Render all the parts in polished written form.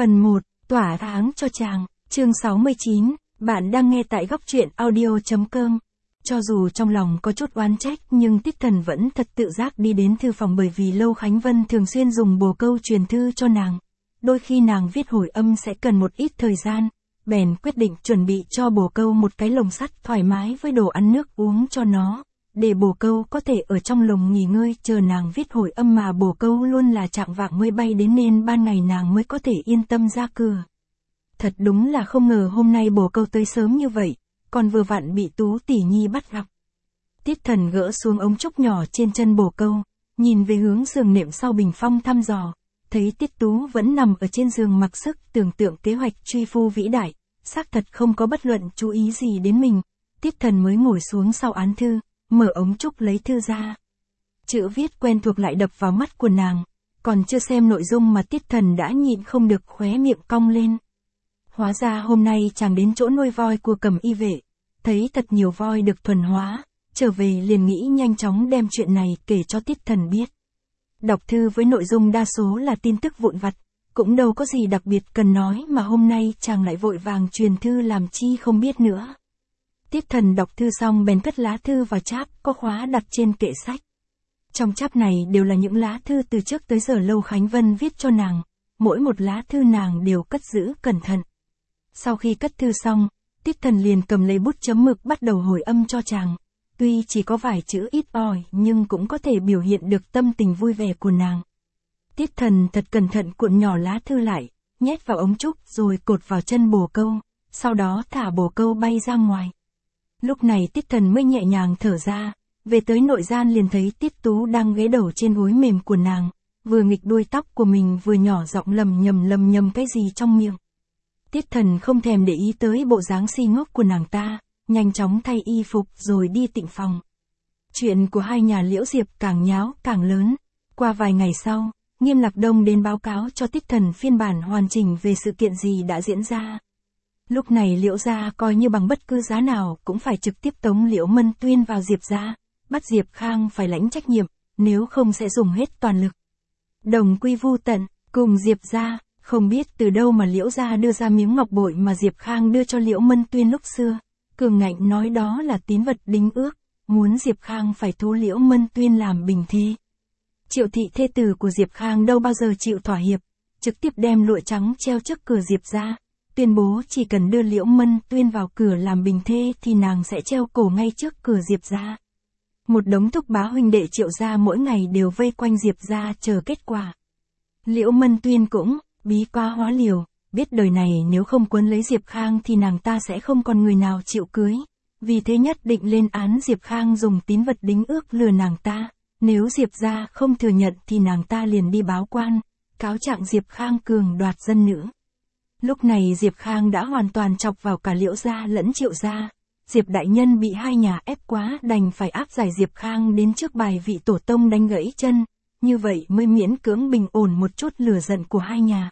Phần 1, tỏa tháng cho chàng, chương 69, bạn đang nghe tại góc truyện audio.com. Cho dù trong lòng có chút oán trách nhưng Tiết Thần vẫn thật tự giác đi đến thư phòng bởi vì Lâu Khánh Vân thường xuyên dùng bồ câu truyền thư cho nàng. Đôi khi nàng viết hồi âm sẽ cần một ít thời gian, bèn quyết định chuẩn bị cho bồ câu một cái lồng sắt thoải mái với đồ ăn nước uống cho nó, để bồ câu có thể ở trong lồng nghỉ ngơi chờ nàng viết hồi âm mà bồ câu luôn là chạng vạng mới bay đến nên ban ngày nàng mới có thể yên tâm ra cửa. Thật đúng là không ngờ hôm nay bồ câu tới sớm như vậy, còn vừa vặn bị Tú tỷ nhi bắt gặp. Tiết Thần gỡ xuống ống trúc nhỏ trên chân bồ câu, nhìn về hướng giường nệm sau bình phong thăm dò, thấy Tiết Tú vẫn nằm ở trên giường mặc sức tưởng tượng kế hoạch truy phu vĩ đại, xác thật không có bất luận chú ý gì đến mình. Tiết Thần mới ngồi xuống sau án thư, mở ống trúc lấy thư ra. Chữ viết quen thuộc lại đập vào mắt của nàng, còn chưa xem nội dung mà Tiết Thần đã nhịn không được khóe miệng cong lên. Hóa ra hôm nay chàng đến chỗ nuôi voi của Cẩm Y vệ, thấy thật nhiều voi được thuần hóa, trở về liền nghĩ nhanh chóng đem chuyện này kể cho Tiết Thần biết. Đọc thư với nội dung đa số là tin tức vụn vặt, cũng đâu có gì đặc biệt cần nói mà hôm nay chàng lại vội vàng truyền thư làm chi không biết nữa. Tiết Thần đọc thư xong bèn cất lá thư vào cháp có khóa đặt trên kệ sách. Trong cháp này đều là những lá thư từ trước tới giờ Lâu Khánh Vân viết cho nàng, mỗi một lá thư nàng đều cất giữ cẩn thận. Sau khi cất thư xong, Tiết Thần liền cầm lấy bút chấm mực bắt đầu hồi âm cho chàng. Tuy chỉ có vài chữ ít ỏi nhưng cũng có thể biểu hiện được tâm tình vui vẻ của nàng. Tiết Thần thật cẩn thận cuộn nhỏ lá thư lại, nhét vào ống trúc rồi cột vào chân bồ câu, sau đó thả bồ câu bay ra ngoài. Lúc này Tiết Thần mới nhẹ nhàng thở ra, về tới nội gian liền thấy Tiết Tú đang ghé đầu trên gối mềm của nàng, vừa nghịch đuôi tóc của mình vừa nhỏ giọng lầm nhầm cái gì trong miệng. Tiết Thần không thèm để ý tới bộ dáng si ngốc của nàng ta, nhanh chóng thay y phục rồi đi tịnh phòng. Chuyện của hai nhà Liễu Diệp càng nháo càng lớn. Qua vài ngày sau, Nghiêm Lạc Đông đến báo cáo cho Tiết Thần phiên bản hoàn chỉnh về sự kiện gì đã diễn ra. Lúc này Liễu gia coi như bằng bất cứ giá nào cũng phải trực tiếp tống Liễu Mân Tuyên vào Diệp gia, bắt Diệp Khang phải lãnh trách nhiệm, nếu không sẽ dùng hết toàn lực. Đồng quy vu tận, cùng Diệp gia. Không biết từ đâu mà Liễu gia đưa ra miếng ngọc bội mà Diệp Khang đưa cho Liễu Mân Tuyên lúc xưa. Cường ngạnh nói đó là tín vật đính ước, muốn Diệp Khang phải thu Liễu Mân Tuyên làm bình thê. Triệu thị thê tử của Diệp Khang đâu bao giờ chịu thỏa hiệp, trực tiếp đem lụa trắng treo trước cửa Diệp gia, tuyên bố chỉ cần đưa Liễu Mân Tuyên vào cửa làm bình thê thì nàng sẽ treo cổ ngay trước cửa Diệp gia. Một đống thúc bá huynh đệ Triệu gia mỗi ngày đều vây quanh Diệp gia chờ kết quả. Liễu Mân Tuyên cũng bí quá hóa liều, biết đời này nếu không quấn lấy Diệp Khang thì nàng ta sẽ không còn người nào chịu cưới. Vì thế nhất định lên án Diệp Khang dùng tín vật đính ước lừa nàng ta. Nếu Diệp gia không thừa nhận thì nàng ta liền đi báo quan, cáo trạng Diệp Khang cường đoạt dân nữ. Lúc này Diệp Khang đã hoàn toàn chọc vào cả Liễu gia lẫn Triệu gia. Diệp đại nhân bị hai nhà ép quá đành phải áp giải Diệp Khang đến trước bài vị tổ tông đánh gãy chân. Như vậy mới miễn cưỡng bình ổn một chút lửa giận của hai nhà.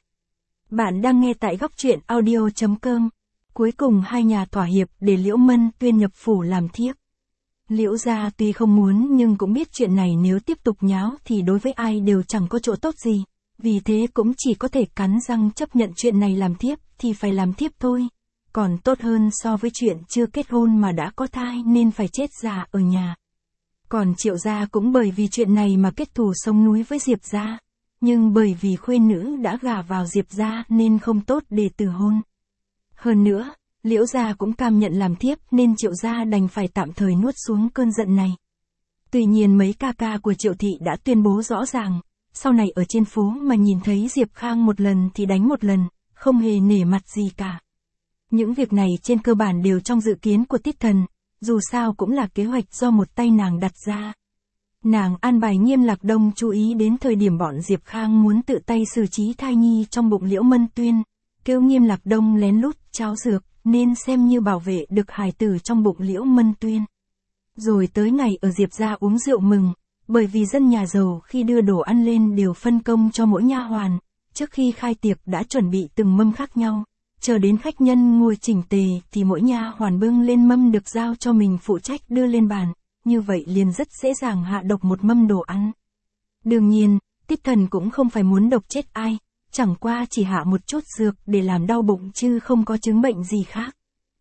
Bạn đang nghe tại góc truyện audio.com. Cuối cùng hai nhà thỏa hiệp để Liễu Mân Tuyên nhập phủ làm thiếp. Liễu gia tuy không muốn nhưng cũng biết chuyện này nếu tiếp tục nháo thì đối với ai đều chẳng có chỗ tốt gì. Vì thế cũng chỉ có thể cắn răng chấp nhận chuyện này làm thiếp thì phải làm thiếp thôi. Còn tốt hơn so với chuyện chưa kết hôn mà đã có thai nên phải chết già ở nhà. Còn Triệu gia cũng bởi vì chuyện này mà kết thù sông núi với Diệp gia. Nhưng bởi vì khuê nữ đã gả vào Diệp gia nên không tốt để từ hôn. Hơn nữa, Liễu gia cũng cam nhận làm thiếp nên Triệu gia đành phải tạm thời nuốt xuống cơn giận này. Tuy nhiên mấy ca ca của Triệu thị đã tuyên bố rõ ràng, sau này ở trên phố mà nhìn thấy Diệp Khang một lần thì đánh một lần, không hề nể mặt gì cả. Những việc này trên cơ bản đều trong dự kiến của Tiết Thần, dù sao cũng là kế hoạch do một tay nàng đặt ra. Nàng an bài Nghiêm Lạc Đông chú ý đến thời điểm bọn Diệp Khang muốn tự tay xử trí thai nhi trong bụng Liễu Mân Tuyên, kêu Nghiêm Lạc Đông lén lút trao dược, nên xem như bảo vệ được hài tử trong bụng Liễu Mân Tuyên. Rồi tới ngày ở Diệp gia uống rượu mừng, bởi vì dân nhà giàu khi đưa đồ ăn lên đều phân công cho mỗi nha hoàn, trước khi khai tiệc đã chuẩn bị từng mâm khác nhau, chờ đến khách nhân ngồi chỉnh tề thì mỗi nha hoàn bưng lên mâm được giao cho mình phụ trách đưa lên bàn. Như vậy liền rất dễ dàng hạ độc một mâm đồ ăn. Đương nhiên, Tiết Thần cũng không phải muốn độc chết ai, chẳng qua chỉ hạ một chút dược để làm đau bụng chứ không có chứng bệnh gì khác.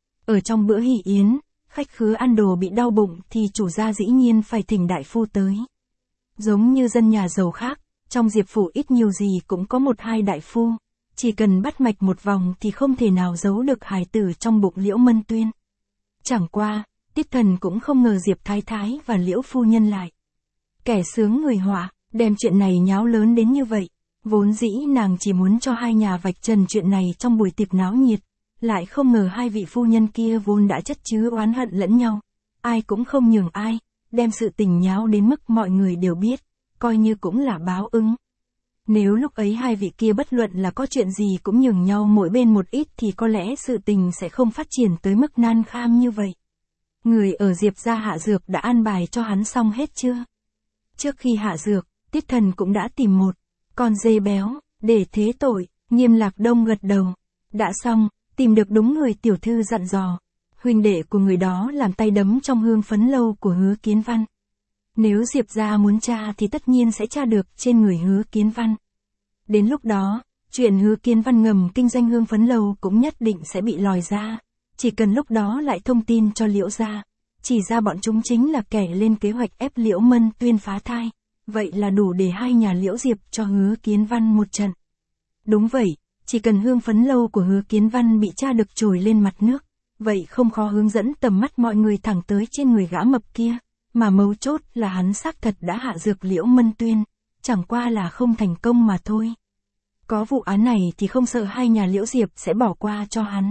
Ở trong bữa hỷ yến, khách khứa ăn đồ bị đau bụng thì chủ gia dĩ nhiên phải thỉnh đại phu tới. Giống như dân nhà giàu khác, trong Diệp phủ ít nhiều gì cũng có một hai đại phu, chỉ cần bắt mạch một vòng thì không thể nào giấu được hài tử trong bụng Liễu Mân Tuyên. Chẳng qua, Tiết Thần cũng không ngờ Diệp Thái Thái và Liễu phu nhân lại kẻ sướng người họa, đem chuyện này nháo lớn đến như vậy. Vốn dĩ nàng chỉ muốn cho hai nhà vạch trần chuyện này trong buổi tiệc náo nhiệt, lại không ngờ hai vị phu nhân kia vốn đã chất chứa oán hận lẫn nhau, ai cũng không nhường ai, đem sự tình nháo đến mức mọi người đều biết, coi như cũng là báo ứng. Nếu lúc ấy hai vị kia bất luận là có chuyện gì cũng nhường nhau mỗi bên một ít thì có lẽ sự tình sẽ không phát triển tới mức nan kham như vậy. Người ở Diệp gia hạ dược đã an bài cho hắn xong hết chưa? Trước khi hạ dược, Tiết Thần cũng đã tìm một con dê béo, để thế tội. Nghiêm Lạc Đông gật đầu. Đã xong, tìm được đúng người tiểu thư dặn dò. Huynh đệ của người đó làm tay đấm trong hương phấn lâu của Hứa Kiến Văn. Nếu Diệp gia muốn tra thì tất nhiên sẽ tra được trên người Hứa Kiến Văn. Đến lúc đó, chuyện Hứa Kiến Văn ngầm kinh doanh hương phấn lâu cũng nhất định sẽ bị lòi ra. Chỉ cần lúc đó lại thông tin cho Liễu gia, chỉ ra bọn chúng chính là kẻ lên kế hoạch ép Liễu Mân Tuyên phá thai. Vậy là đủ để hai nhà Liễu Diệp cho Hứa Kiến Văn một trận. Đúng vậy, chỉ cần hương phấn lâu của Hứa Kiến Văn bị tra được trồi lên mặt nước, vậy không khó hướng dẫn tầm mắt mọi người thẳng tới trên người gã mập kia, mà mấu chốt là hắn xác thật đã hạ dược Liễu Mân Tuyên, chẳng qua là không thành công mà thôi. Có vụ án này thì không sợ hai nhà Liễu Diệp sẽ bỏ qua cho hắn.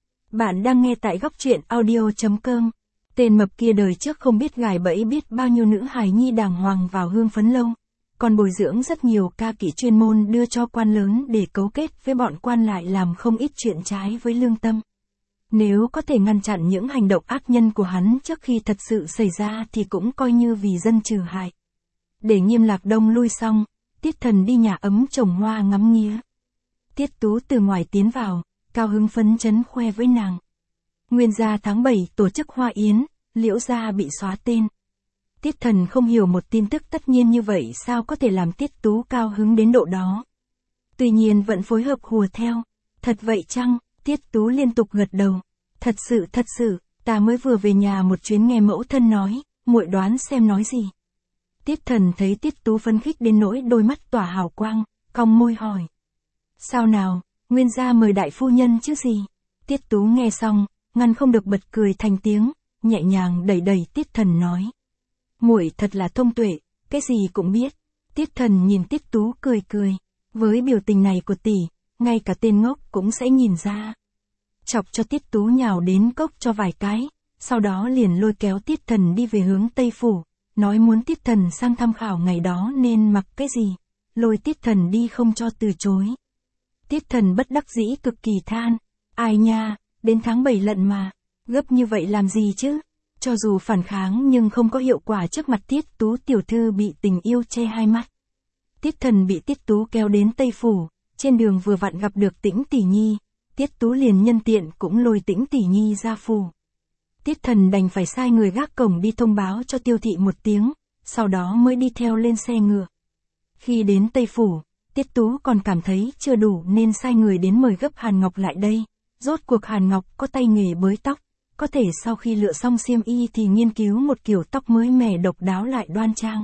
Bạn đang nghe tại góc truyện audio.com. Tên mập kia đời trước không biết gài bẫy biết bao nhiêu nữ hài nhi đàng hoàng vào hương phấn lâu, còn bồi dưỡng rất nhiều ca kỹ chuyên môn đưa cho quan lớn để cấu kết với bọn quan lại làm không ít chuyện trái với lương tâm. Nếu có thể ngăn chặn những hành động ác nhân của hắn trước khi thật sự xảy ra thì cũng coi như vì dân trừ hại. Để Nghiêm Lạc Đông lui xong, Tiết Thần đi nhà ấm trồng hoa ngắm nghía. Tiết Tú từ ngoài tiến vào, cao hứng phấn chấn khoe với nàng. Nguyên gia tháng 7 tổ chức hoa yến, Liễu gia bị xóa tên. Tiết Thần không hiểu một tin tức tất nhiên như vậy sao có thể làm Tiết Tú cao hứng đến độ đó. Tuy nhiên vẫn phối hợp hùa theo. Thật vậy chăng? Tiết Tú liên tục gật đầu. Thật sự, ta mới vừa về nhà một chuyến nghe mẫu thân nói, muội đoán xem nói gì. Tiết Thần thấy Tiết Tú phấn khích đến nỗi đôi mắt tỏa hào quang, cong môi hỏi. Sao nào, Nguyên gia mời đại phu nhân chứ gì? Tiết Tú nghe xong, ngăn không được bật cười thành tiếng, nhẹ nhàng đẩy đẩy Tiết Thần nói. Muội thật là thông tuệ, cái gì cũng biết. Tiết Thần nhìn Tiết Tú cười cười, với biểu tình này của tỷ, ngay cả tên ngốc cũng sẽ nhìn ra. Chọc cho Tiết Tú nhào đến cốc cho vài cái, sau đó liền lôi kéo Tiết Thần đi về hướng Tây Phủ, nói muốn Tiết Thần sang tham khảo ngày đó nên mặc cái gì, lôi Tiết Thần đi không cho từ chối. Tiết Thần bất đắc dĩ cực kỳ than, ai nha, đến tháng 7 lận mà, gấp như vậy làm gì chứ? Cho dù phản kháng nhưng không có hiệu quả trước mặt Tiết Tú tiểu thư bị tình yêu che hai mắt. Tiết Thần bị Tiết Tú kéo đến Tây Phủ, trên đường vừa vặn gặp được Tĩnh Tỷ Nhi, Tiết Tú liền nhân tiện cũng lôi Tĩnh Tỷ Nhi ra phủ. Tiết Thần đành phải sai người gác cổng đi thông báo cho Tiêu Thị một tiếng, sau đó mới đi theo lên xe ngựa. Khi đến Tây Phủ, Tiết Tú còn cảm thấy chưa đủ nên sai người đến mời gấp Hàn Ngọc lại đây. Rốt cuộc Hàn Ngọc có tay nghề bới tóc, có thể sau khi lựa xong xiêm y thì nghiên cứu một kiểu tóc mới mẻ độc đáo lại đoan trang.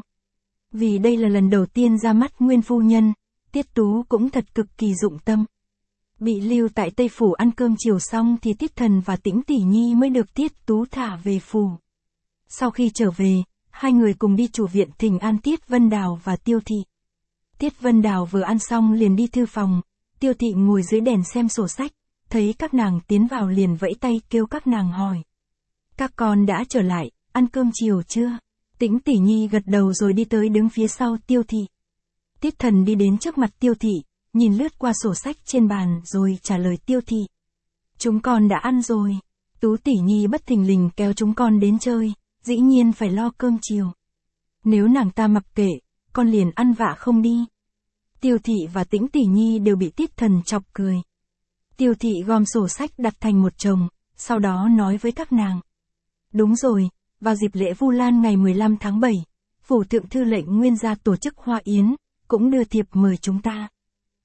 Vì đây là lần đầu tiên ra mắt nguyên phu nhân, Tiết Tú cũng thật cực kỳ dụng tâm. Bị lưu tại Tây Phủ ăn cơm chiều xong thì Tiết Thần và Tĩnh Tỷ Nhi mới được Tiết Tú thả về phủ. Sau khi trở về, hai người cùng đi chủ viện thỉnh an Tiết Vân Đào và Tiêu Thị. Tiết Vân Đào vừa ăn xong liền đi thư phòng, Tiêu Thị ngồi dưới đèn xem sổ sách, thấy các nàng tiến vào liền vẫy tay kêu các nàng hỏi. Các con đã trở lại, ăn cơm chiều chưa? Tĩnh Tỷ Nhi gật đầu rồi đi tới đứng phía sau Tiêu Thị. Tiết Thần đi đến trước mặt Tiêu Thị, nhìn lướt qua sổ sách trên bàn rồi trả lời Tiêu Thị. Chúng con đã ăn rồi. Tú Tỷ Nhi bất thình lình kéo chúng con đến chơi, dĩ nhiên phải lo cơm chiều. Nếu nàng ta mặc kệ, con liền ăn vạ không đi. Tiêu Thị và Tĩnh Tỷ Nhi đều bị Tiết Thần chọc cười. Tiêu Thị gom sổ sách đặt thành một chồng, sau đó nói với các nàng. Đúng rồi, vào dịp lễ Vu Lan ngày 15 tháng 7, Phủ Thượng Thư lệnh Nguyên gia tổ chức hoa yến, cũng đưa thiệp mời chúng ta.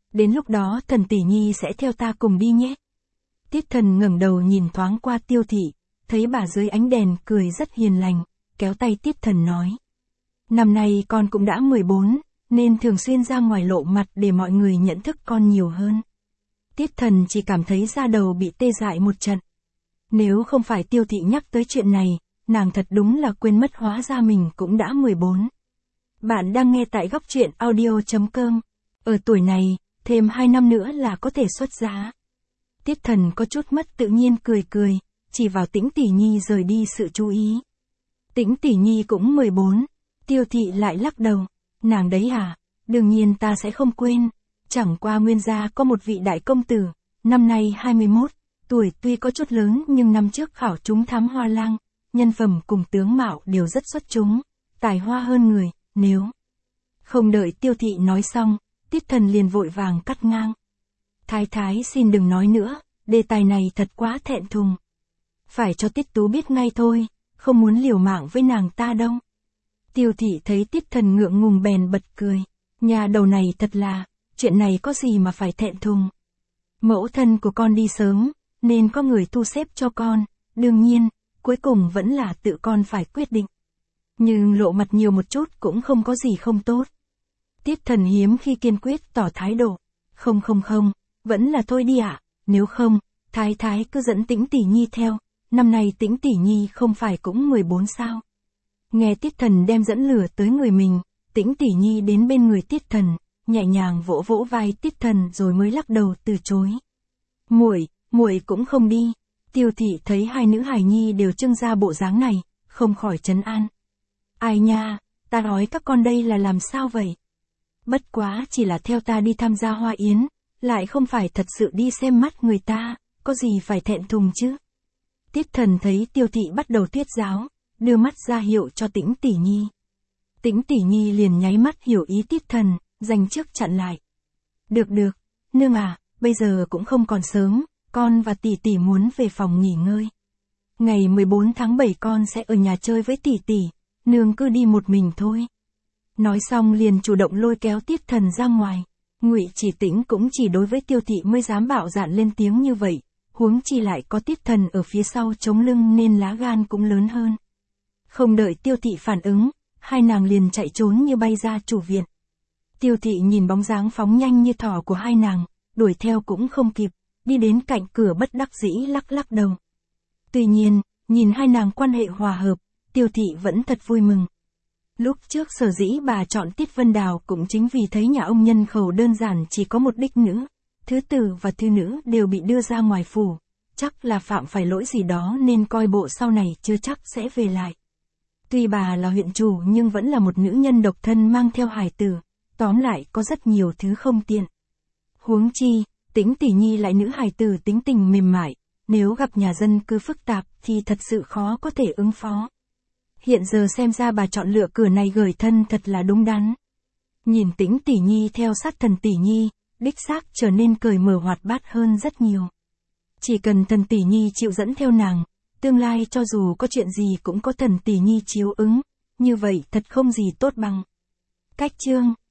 Đến lúc đó Thần tỷ nhi sẽ theo ta cùng đi nhé. Tiết Thần ngẩng đầu nhìn thoáng qua Tiêu Thị, thấy bà dưới ánh đèn cười rất hiền lành, kéo tay Tiết Thần nói. Năm nay con cũng đã 14, nên thường xuyên ra ngoài lộ mặt để mọi người nhận thức con nhiều hơn. Tiết Thần chỉ cảm thấy da đầu bị tê dại một trận. Nếu không phải Tiêu Thị nhắc tới chuyện này, nàng thật đúng là quên mất hóa ra mình cũng đã 14. Bạn đang nghe tại góc truyện audio.com. Ở tuổi này, thêm 2 năm nữa là có thể xuất giá. Tiết Thần có chút mất tự nhiên cười, chỉ vào Tĩnh tỷ nhi rời đi sự chú ý. Tĩnh tỷ nhi cũng 14, Tiêu Thị lại lắc đầu. Nàng đấy hả? Đương nhiên ta sẽ không quên. Chẳng qua Nguyên gia có một vị đại công tử, năm nay 21, tuổi tuy có chút lớn nhưng năm trước khảo trúng thám hoa lang, nhân phẩm cùng tướng mạo đều rất xuất chúng, tài hoa hơn người, nếu... Không đợi Tiêu Thị nói xong, Tiết Thần liền vội vàng cắt ngang. Thái thái xin đừng nói nữa, đề tài này thật quá thẹn thùng. Phải cho Tiết Tú biết ngay thôi, không muốn liều mạng với nàng ta đâu. Tiêu Thị thấy Tiết Thần ngượng ngùng bèn bật cười. Nhà đầu này thật là, chuyện này có gì mà phải thẹn thùng. Mẫu thân của con đi sớm, nên có người thu xếp cho con, đương nhiên, cuối cùng vẫn là tự con phải quyết định. Nhưng lộ mặt nhiều một chút cũng không có gì không tốt. Tiết Thần hiếm khi kiên quyết tỏ thái độ. Không, vẫn là thôi đi ạ, nếu không, thái thái cứ dẫn Tĩnh tỷ nhi theo, năm nay Tĩnh tỷ nhi không phải cũng 14 sao. Nghe Tiết Thần đem dẫn lửa tới người mình, Tĩnh tỷ nhi đến bên người Tiết Thần, nhẹ nhàng vỗ vỗ vai Tiết Thần rồi mới lắc đầu từ chối. Muội cũng không đi. Tiêu Thị thấy hai nữ hài nhi đều trưng ra bộ dáng này, không khỏi trấn an. Ai nha, ta nói các con đây là làm sao vậy? Bất quá chỉ là theo ta đi tham gia hoa yến, lại không phải thật sự đi xem mắt người ta, có gì phải thẹn thùng chứ? Tiết Thần thấy Tiêu Thị bắt đầu thuyết giáo, đưa mắt ra hiệu cho Tĩnh tỷ nhi. Tĩnh tỷ nhi liền nháy mắt hiểu ý Tiết Thần, dành trước chặn lại. Được, nương à, bây giờ cũng không còn sớm, con và tỷ tỷ muốn về phòng nghỉ ngơi. Ngày 14 tháng 7 con sẽ ở nhà chơi với tỷ tỷ, nương cứ đi một mình thôi. Nói xong liền chủ động lôi kéo Tiết Thần ra ngoài. Ngụy Chỉ Tĩnh cũng chỉ đối với Tiêu Thị mới dám bạo dạn lên tiếng như vậy, huống chi lại có Tiết Thần ở phía sau chống lưng nên lá gan cũng lớn hơn. Không đợi Tiêu Thị phản ứng, hai nàng liền chạy trốn như bay ra chủ viện. Tiêu Thị nhìn bóng dáng phóng nhanh như thỏ của hai nàng, đuổi theo cũng không kịp, đi đến cạnh cửa bất đắc dĩ lắc đầu. Tuy nhiên, nhìn hai nàng quan hệ hòa hợp, Tiêu Thị vẫn thật vui mừng. Lúc trước sở dĩ bà chọn Tiết Vân Đào cũng chính vì thấy nhà ông nhân khẩu đơn giản chỉ có một đích nữ, thứ tử và thư nữ đều bị đưa ra ngoài phủ, chắc là phạm phải lỗi gì đó nên coi bộ sau này chưa chắc sẽ về lại. Tuy bà là huyện chủ nhưng vẫn là một nữ nhân độc thân mang theo hài tử, tóm lại có rất nhiều thứ không tiện. Huống chi, Tĩnh tỷ nhi lại nữ hài tử tính tình mềm mại, nếu gặp nhà dân cư phức tạp thì thật sự khó có thể ứng phó. Hiện giờ xem ra bà chọn lựa cửa này gởi thân thật là đúng đắn. Nhìn Tĩnh tỷ nhi theo sát Thần tỷ nhi, đích xác trở nên cởi mở hoạt bát hơn rất nhiều. Chỉ cần Thần tỷ nhi chịu dẫn theo nàng, tương lai cho dù có chuyện gì cũng có Thần tỷ nhi chiếu ứng, như vậy thật không gì tốt bằng. Cách chương